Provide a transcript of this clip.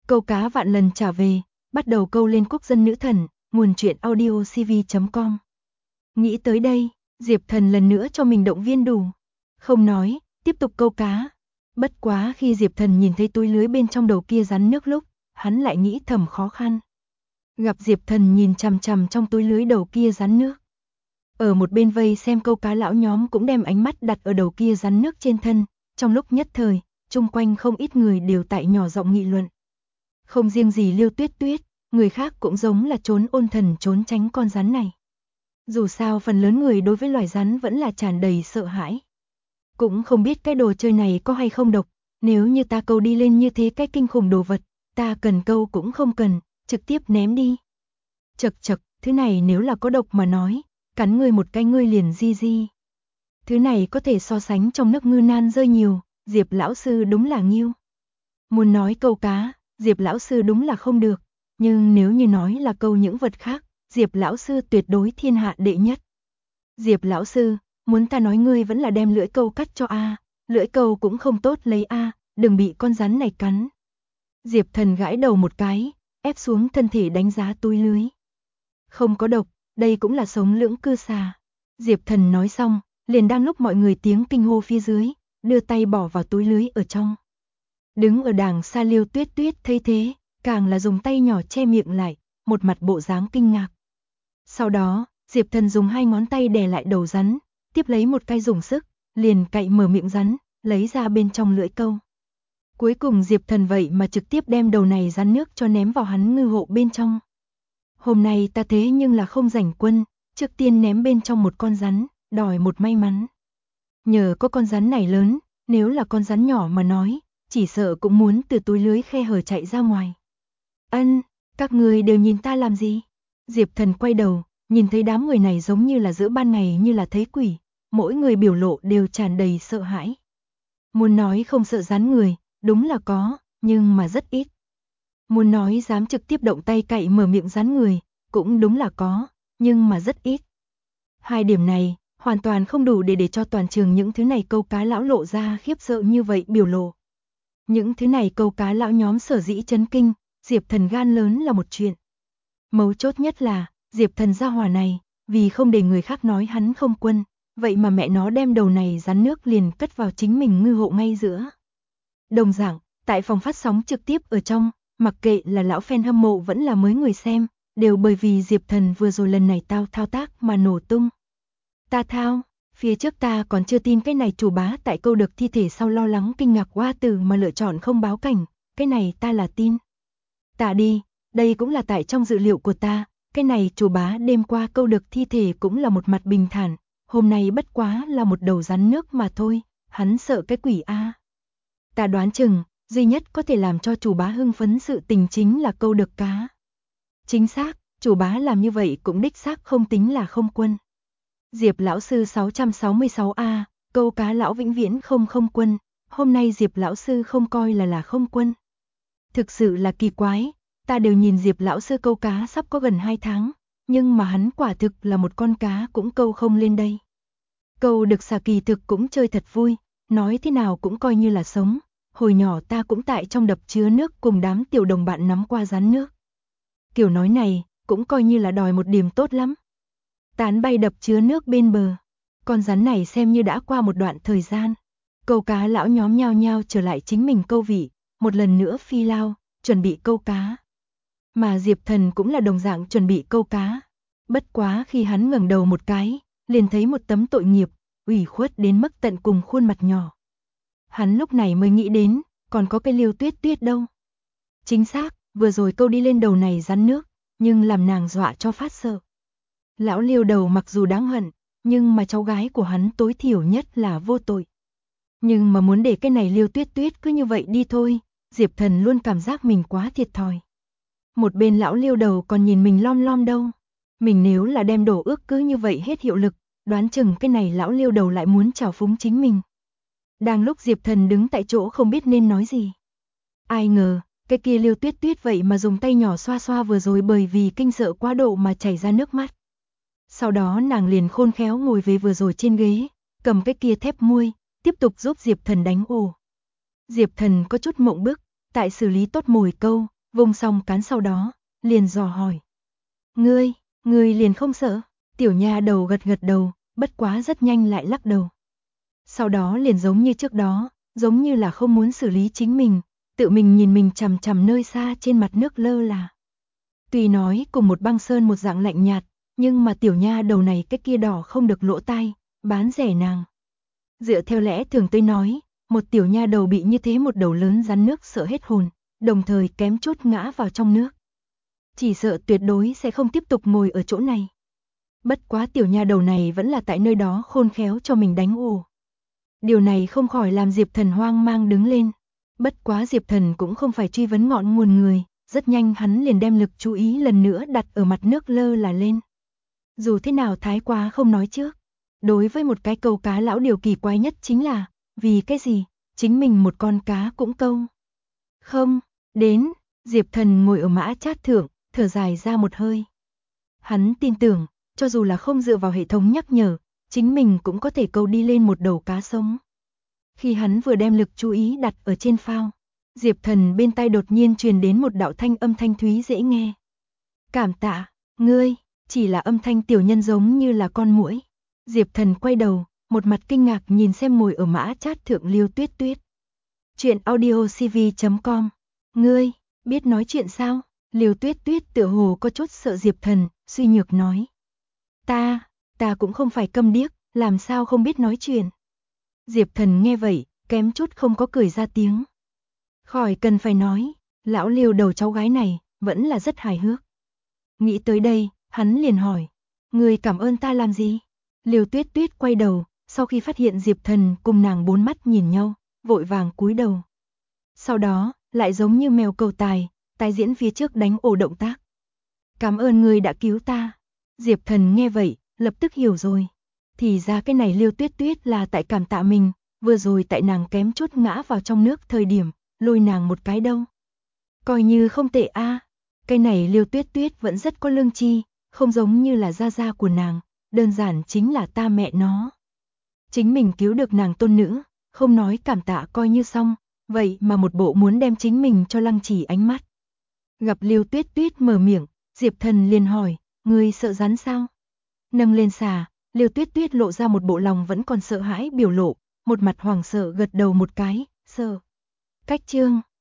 Câu cá vạn lần trả về, bắt đầu câu lên quốc dân nữ thần, nguồn truyện audio cv.com. Nghĩ tới đây, Diệp Thần lần nữa cho mình động viên đủ. Không nói, tiếp tục câu cá. Bất quá khi Diệp Thần nhìn thấy túi lưới bên trong đầu kia rắn nước lúc, hắn lại nghĩ thầm khó khăn. Gặp Diệp Thần nhìn chằm chằm trong túi lưới đầu kia rắn nước. Ở một bên vây xem câu cá lão nhóm cũng đem ánh mắt đặt ở đầu kia rắn nước trên thân, trong lúc nhất thời, chung quanh không ít người đều tại nhỏ giọng nghị luận. Không riêng gì Liêu Tuyết Tuyết, người khác cũng giống là trốn ôn thần trốn tránh con rắn này. Dù sao phần lớn người đối với loài rắn vẫn là tràn đầy sợ hãi. Cũng không biết cái đồ chơi này có hay không độc, nếu như ta câu đi lên như thế cái kinh khủng đồ vật, ta cần câu cũng không cần, trực tiếp ném đi. Chậc chậc, thứ này nếu là có độc mà nói, cắn ngươi một cái ngươi liền di. Thứ này có thể so sánh trong nước ngư nan rơi nhiều, Diệp lão sư đúng là nghiêu. Muốn nói câu cá, Diệp lão sư đúng là không được, nhưng nếu như nói là câu những vật khác, Diệp lão sư tuyệt đối thiên hạ đệ nhất. Diệp lão sư, muốn ta nói ngươi vẫn là đem lưỡi câu cắt cho a, lưỡi câu cũng không tốt lấy a, đừng bị con rắn này cắn. Diệp Thần gãi đầu một cái, ép xuống thân thể đánh giá túi lưới. Không có độc, đây cũng là sống lưỡng cư xà. Diệp Thần nói xong, liền đang lúc mọi người tiếng kinh hô phía dưới, đưa tay bỏ vào túi lưới ở trong. Đứng ở đàng xa Liêu Tuyết Tuyết thấy thế, càng là dùng tay nhỏ che miệng lại, một mặt bộ dáng kinh ngạc. Sau đó, Diệp Thần dùng hai ngón tay đè lại đầu rắn, tiếp lấy một cái dùng sức, liền cạy mở miệng rắn, lấy ra bên trong lưỡi câu. Cuối cùng Diệp Thần vậy mà trực tiếp đem đầu này rắn nước cho ném vào hắn ngư hộ bên trong. Hôm nay ta thế nhưng là không rảnh quân, trước tiên ném bên trong một con rắn, đòi một may mắn. Nhờ có con rắn này lớn, nếu là con rắn nhỏ mà nói, chỉ sợ cũng muốn từ túi lưới khe hở chạy ra ngoài. Ân, các người đều nhìn ta làm gì? Diệp Thần quay đầu, nhìn thấy đám người này giống như là giữa ban ngày như là thấy quỷ, mỗi người biểu lộ đều tràn đầy sợ hãi. Muốn nói không sợ rắn người, đúng là có, nhưng mà rất ít. Muốn nói dám trực tiếp động tay cạy mở miệng rắn người, cũng đúng là có, nhưng mà rất ít. Hai điểm này, hoàn toàn không đủ để cho toàn trường những thứ này câu cá lão lộ ra khiếp sợ như vậy biểu lộ. Những thứ này câu cá lão nhóm sở dĩ chấn kinh, Diệp Thần gan lớn là một chuyện. Mấu chốt nhất là, Diệp Thần gia hỏa này, vì không để người khác nói hắn không quân, vậy mà mẹ nó đem đầu này rắn nước liền cất vào chính mình ngư hộ ngay giữa. Đồng dạng, tại phòng phát sóng trực tiếp ở trong, mặc kệ là lão fan hâm mộ vẫn là mới người xem, đều bởi vì Diệp Thần vừa rồi lần này thao tác mà nổ tung. Ta thao, phía trước ta còn chưa tin cái này chủ bá tại câu được thi thể sau lo lắng kinh ngạc qua từ mà lựa chọn không báo cảnh, cái này ta là tin. Ta đi, đây cũng là tại trong dự liệu của ta, cái này chủ bá đêm qua câu được thi thể cũng là một mặt bình thản, hôm nay bất quá là một đầu rắn nước mà thôi, hắn sợ cái quỷ a. Ta đoán chừng, duy nhất có thể làm cho chủ bá hưng phấn sự tình chính là câu được cá. Chính xác, chủ bá làm như vậy cũng đích xác không tính là không quân. Diệp lão sư 666A, câu cá lão vĩnh viễn không quân, hôm nay Diệp lão sư không coi là không quân. Thực sự là kỳ quái, ta đều nhìn Diệp lão sư câu cá sắp có gần 2 tháng, nhưng mà hắn quả thực là một con cá cũng câu không lên đây. Câu được xà kỳ thực cũng chơi thật vui, nói thế nào cũng coi như là sống, hồi nhỏ ta cũng tại trong đập chứa nước cùng đám tiểu đồng bạn nắm qua rắn nước. Kiểu nói này, cũng coi như là đòi một điểm tốt lắm. Tán bay đập chứa nước bên bờ, con rắn này xem như đã qua một đoạn thời gian. Câu cá lão nhóm nhao nhao trở lại chính mình câu vị, một lần nữa phi lao, chuẩn bị câu cá. Mà Diệp Thần cũng là đồng dạng chuẩn bị câu cá. Bất quá khi hắn ngẩng đầu một cái, liền thấy một tấm tội nghiệp, ủy khuất đến mức tận cùng khuôn mặt nhỏ. Hắn lúc này mới nghĩ đến, còn có cái Liêu Tuyết Tuyết đâu. Chính xác, vừa rồi câu đi lên đầu này rắn nước, nhưng làm nàng dọa cho phát sợ. Lão Liêu đầu mặc dù đáng hận, nhưng mà cháu gái của hắn tối thiểu nhất là vô tội. Nhưng mà muốn để cái này Liêu Tuyết Tuyết cứ như vậy đi thôi, Diệp Thần luôn cảm giác mình quá thiệt thòi. Một bên lão Liêu đầu còn nhìn mình lom lom đâu. Mình nếu là đem đổ ước cứ như vậy hết hiệu lực, đoán chừng cái này lão Liêu đầu lại muốn trào phúng chính mình. Đang lúc Diệp Thần đứng tại chỗ không biết nên nói gì. Ai ngờ, cái kia Liêu Tuyết Tuyết vậy mà dùng tay nhỏ xoa xoa vừa rồi bởi vì kinh sợ quá độ mà chảy ra nước mắt. Sau đó nàng liền khôn khéo ngồi về vừa rồi trên ghế, cầm cái kia thép muôi, tiếp tục giúp Diệp Thần đánh ổ. Diệp Thần có chút mộng bức, tại xử lý tốt mồi câu, Vung xong cán sau đó, liền dò hỏi. Ngươi liền không sợ? Tiểu nha đầu gật gật đầu, bất quá rất nhanh lại lắc đầu. Sau đó liền giống như trước đó, giống như là không muốn xử lý chính mình, tự mình nhìn mình chằm chằm nơi xa trên mặt nước lơ là. Tuy nói cùng một băng sơn một dạng lạnh nhạt, nhưng mà tiểu nha đầu này cái kia đỏ không được lỗ tai, bán rẻ nàng. Dựa theo lẽ thường tôi nói, một tiểu nha đầu bị như thế một đầu lớn rắn nước sợ hết hồn, đồng thời kém chút ngã vào trong nước. Chỉ sợ tuyệt đối sẽ không tiếp tục ngồi ở chỗ này. Bất quá tiểu nha đầu này vẫn là tại nơi đó khôn khéo cho mình đánh ổ. Điều này không khỏi làm Diệp Thần hoang mang đứng lên. Bất quá Diệp Thần cũng không phải truy vấn ngọn nguồn người, rất nhanh hắn liền đem lực chú ý lần nữa đặt ở mặt nước lơ là lên. Dù thế nào thái quá không nói trước. Đối với một cái câu cá lão điều kỳ quái nhất chính là, vì cái gì, chính mình một con cá cũng câu. Không, đến, Diệp Thần ngồi ở mã chát thượng, thở dài ra một hơi. Hắn tin tưởng, cho dù là không dựa vào hệ thống nhắc nhở, chính mình cũng có thể câu đi lên một đầu cá sống. Khi hắn vừa đem lực chú ý đặt ở trên phao, Diệp Thần bên tai đột nhiên truyền đến một đạo thanh âm thanh thúy dễ nghe. Cảm tạ, ngươi, chỉ là âm thanh tiểu nhân giống như là con muỗi. Diệp Thần quay đầu, một mặt kinh ngạc nhìn xem ngồi ở mã chát thượng Liêu Tuyết Tuyết. Chuyện audiocv.com. Ngươi, biết nói chuyện sao? Liêu Tuyết Tuyết tựa hồ có chút sợ Diệp Thần, suy nhược nói. Ta cũng không phải câm điếc, làm sao không biết nói chuyện. Diệp Thần nghe vậy, kém chút không có cười ra tiếng. Khỏi cần phải nói, lão Liêu đầu cháu gái này, vẫn là rất hài hước. Nghĩ tới đây, hắn liền hỏi, ngươi cảm ơn ta làm gì? Liêu Tuyết Tuyết quay đầu, sau khi phát hiện Diệp Thần cùng nàng bốn mắt nhìn nhau, vội vàng cúi đầu. Sau đó, lại giống như mèo cầu tài, tái diễn phía trước đánh ổ động tác. Cảm ơn ngươi đã cứu ta. Diệp Thần nghe vậy, lập tức hiểu rồi. Thì ra cái này Liêu Tuyết Tuyết là tại cảm tạ mình, vừa rồi tại nàng kém chút ngã vào trong nước thời điểm, lôi nàng một cái đâu. Coi như không tệ a. Cái này Liêu Tuyết Tuyết vẫn rất có lương tri, không giống như là gia gia của nàng, đơn giản chính là ta mẹ nó. Chính mình cứu được nàng tôn nữ, không nói cảm tạ coi như xong, vậy mà một bộ muốn đem chính mình cho lăng trì ánh mắt. Gặp Liêu Tuyết Tuyết mở miệng, Diệp Thần liền hỏi, ngươi sợ rắn sao? Nâng lên xà, Liêu Tuyết Tuyết lộ ra một bộ lòng vẫn còn sợ hãi biểu lộ, một mặt hoảng sợ gật đầu một cái, sợ. Cách chương